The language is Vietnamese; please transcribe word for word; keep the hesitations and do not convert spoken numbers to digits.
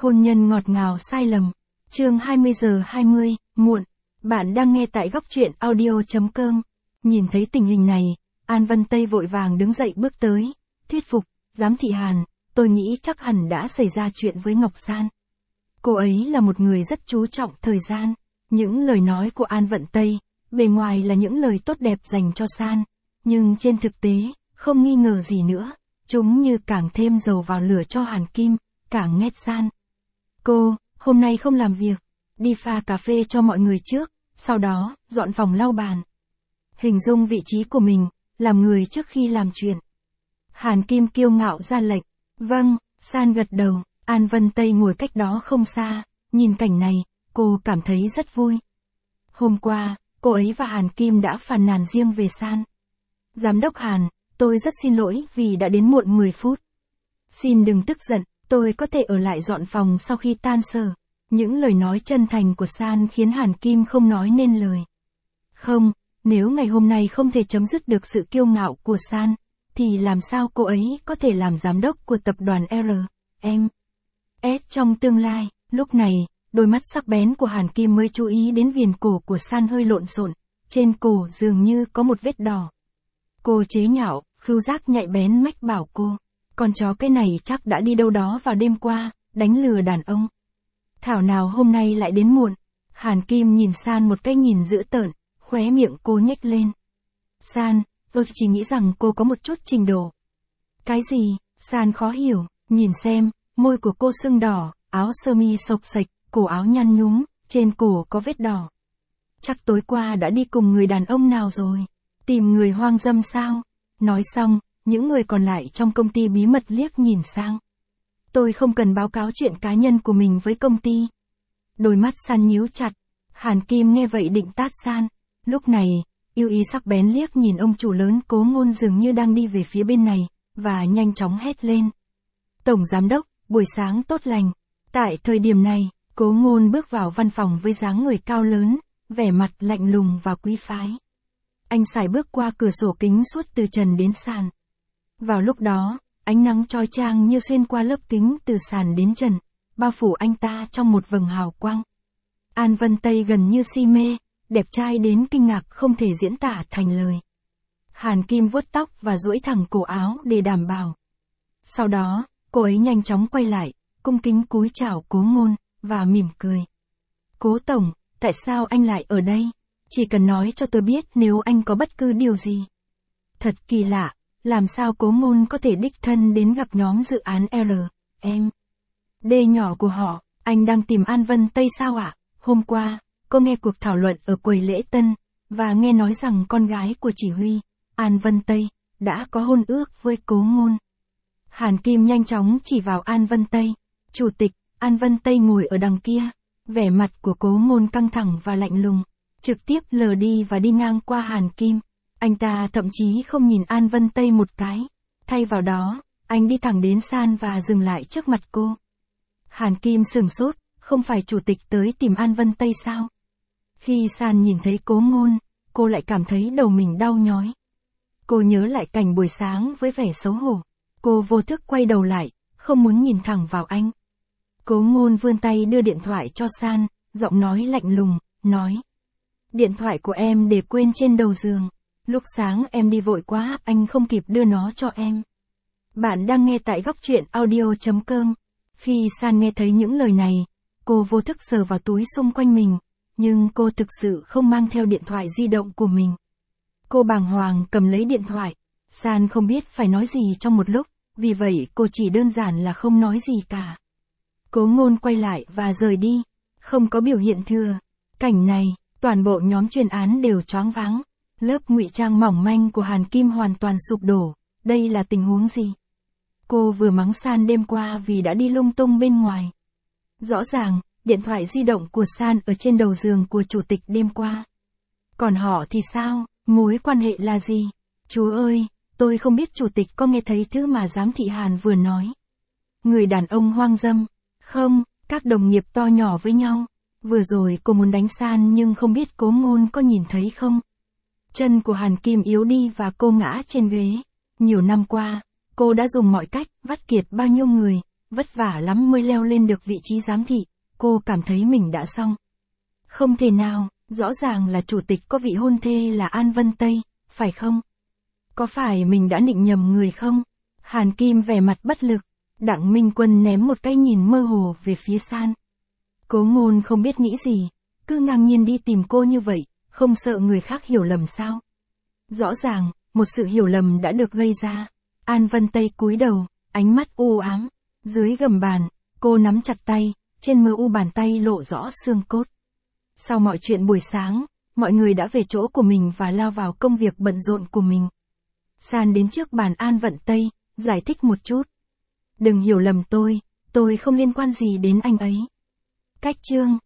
Hôn nhân ngọt ngào sai lầm. Chương hai mươi giờ hai mươi, muộn. Bạn đang nghe tại góc truyện audio chấm com. Nhìn thấy tình hình này, An Vân Tây vội vàng đứng dậy bước tới, thuyết phục, giám thị Hàn, tôi nghĩ chắc hẳn đã xảy ra chuyện với Ngọc San. Cô ấy là một người rất chú trọng thời gian. Những lời nói của An Vân Tây, bề ngoài là những lời tốt đẹp dành cho San, nhưng trên thực tế, không nghi ngờ gì nữa, chúng như càng thêm dầu vào lửa cho Hàn Kim, càng nghét San. Cô, hôm nay không làm việc, đi pha cà phê cho mọi người trước, sau đó, dọn phòng lau bàn. Hình dung vị trí của mình, làm người trước khi làm chuyện. Hàn Kim kiêu ngạo ra lệnh, vâng, San gật đầu, An Vân Tây ngồi cách đó không xa, nhìn cảnh này, cô cảm thấy rất vui. Hôm qua, cô ấy và Hàn Kim đã phàn nàn riêng về San. Giám đốc Hàn, tôi rất xin lỗi vì đã đến muộn mười phút. Xin đừng tức giận, tôi có thể ở lại dọn phòng sau khi tan sở. Những lời nói chân thành của San khiến Hàn Kim không nói nên lời. Không, nếu ngày hôm nay không thể chấm dứt được sự kiêu ngạo của San, thì làm sao cô ấy có thể làm giám đốc của tập đoàn R, M, S trong tương lai. Lúc này, đôi mắt sắc bén của Hàn Kim mới chú ý đến viền cổ của San hơi lộn xộn, trên cổ dường như có một vết đỏ. Cô chế nhạo, khứu giác nhạy bén mách bảo cô, con chó cái này chắc đã đi đâu đó vào đêm qua, đánh lừa đàn ông. Thảo nào hôm nay lại đến muộn. Hàn Kim nhìn San một cái nhìn dữ tợn, khóe miệng cô nhếch lên. San, tôi chỉ nghĩ rằng cô có một chút trình độ. Cái gì? San khó hiểu, nhìn xem, môi của cô sưng đỏ, áo sơ mi xộc xệch, cổ áo nhăn nhúm, trên cổ có vết đỏ. Chắc tối qua đã đi cùng người đàn ông nào rồi? Tìm người hoang dâm sao? Nói xong, những người còn lại trong công ty bí mật liếc nhìn sang. Tôi không cần báo cáo chuyện cá nhân của mình với công ty. Đôi mắt San nhíu chặt. Hàn Kim nghe vậy định tát San. Lúc này, yêu ý sắc bén liếc nhìn ông chủ lớn Cố Ngôn dường như đang đi về phía bên này, và nhanh chóng hét lên. Tổng giám đốc, buổi sáng tốt lành. Tại thời điểm này, Cố Ngôn bước vào văn phòng với dáng người cao lớn, vẻ mặt lạnh lùng và quý phái. Anh sải bước qua cửa sổ kính suốt từ trần đến sàn. Vào lúc đó, ánh nắng chói chang như xuyên qua lớp kính từ sàn đến trần, bao phủ anh ta trong một vầng hào quang. An Vân Tây gần như si mê, đẹp trai đến kinh ngạc không thể diễn tả thành lời. Hàn Kim vuốt tóc và duỗi thẳng cổ áo để đảm bảo. Sau đó, cô ấy nhanh chóng quay lại, cung kính cúi chào Cố Ngôn, và mỉm cười. Cố Tổng, tại sao anh lại ở đây? Chỉ cần nói cho tôi biết nếu anh có bất cứ điều gì. Thật kỳ lạ, làm sao Cố Ngôn có thể đích thân đến gặp nhóm dự án R, M, D nhỏ của họ. Anh đang tìm An Vân Tây sao ạ? Hôm qua, cô nghe cuộc thảo luận ở quầy lễ tân, và nghe nói rằng con gái của chỉ huy, An Vân Tây, đã có hôn ước với Cố Ngôn. Hàn Kim nhanh chóng chỉ vào An Vân Tây. Chủ tịch, An Vân Tây ngồi ở đằng kia. Vẻ mặt của Cố Ngôn căng thẳng và lạnh lùng, trực tiếp lờ đi và đi ngang qua Hàn Kim. Anh ta thậm chí không nhìn An Vân Tây một cái. Thay vào đó, anh đi thẳng đến San và dừng lại trước mặt cô. Hàn Kim sửng sốt, không phải chủ tịch tới tìm An Vân Tây sao? Khi San nhìn thấy Cố Ngôn, cô lại cảm thấy đầu mình đau nhói. Cô nhớ lại cảnh buổi sáng với vẻ xấu hổ. Cô vô thức quay đầu lại, không muốn nhìn thẳng vào anh. Cố Ngôn vươn tay đưa điện thoại cho San, giọng nói lạnh lùng, nói. Điện thoại của em để quên trên đầu giường. Lúc sáng em đi vội quá, anh không kịp đưa nó cho em. Bạn đang nghe tại góc truyện audio chấm com. Khi San nghe thấy những lời này, cô vô thức sờ vào túi xung quanh mình, nhưng cô thực sự không mang theo điện thoại di động của mình. Cô bàng hoàng cầm lấy điện thoại. San không biết phải nói gì trong một lúc, vì vậy cô chỉ đơn giản là không nói gì cả. Cố Ngôn quay lại và rời đi, không có biểu hiện thừa. Cảnh này, toàn bộ nhóm chuyên án đều choáng váng. Lớp ngụy trang mỏng manh của Hàn Kim hoàn toàn sụp đổ. Đây là tình huống gì? Cô vừa mắng San đêm qua vì đã đi lung tung bên ngoài. Rõ ràng, điện thoại di động của San ở trên đầu giường của chủ tịch đêm qua. Còn họ thì sao? Mối quan hệ là gì? Chúa ơi, tôi không biết chủ tịch có nghe thấy thứ mà giám thị Hàn vừa nói. Người đàn ông hoang dâm. Không, các đồng nghiệp to nhỏ với nhau. Vừa rồi cô muốn đánh San nhưng không biết Cố Ngôn có nhìn thấy không? Chân của Hàn Kim yếu đi và cô ngã trên ghế. Nhiều năm qua, cô đã dùng mọi cách vắt kiệt bao nhiêu người, vất vả lắm mới leo lên được vị trí giám thị, cô cảm thấy mình đã xong. Không thể nào, rõ ràng là chủ tịch có vị hôn thê là An Vân Tây, phải không? Có phải mình đã định nhầm người không? Hàn Kim vẻ mặt bất lực, Đặng Minh Quân ném một cái nhìn mơ hồ về phía San. Cố Ngôn không biết nghĩ gì, cứ ngang nhiên đi tìm cô như vậy, không sợ người khác hiểu lầm sao? Rõ ràng, một sự hiểu lầm đã được gây ra. An Vân Tây cúi đầu, ánh mắt u ám. Dưới gầm bàn, cô nắm chặt tay, trên mờ u bàn tay lộ rõ xương cốt. Sau mọi chuyện buổi sáng, mọi người đã về chỗ của mình và lao vào công việc bận rộn của mình. San đến trước bàn An Vân Tây, giải thích một chút. Đừng hiểu lầm tôi, tôi không liên quan gì đến anh ấy. Cách chương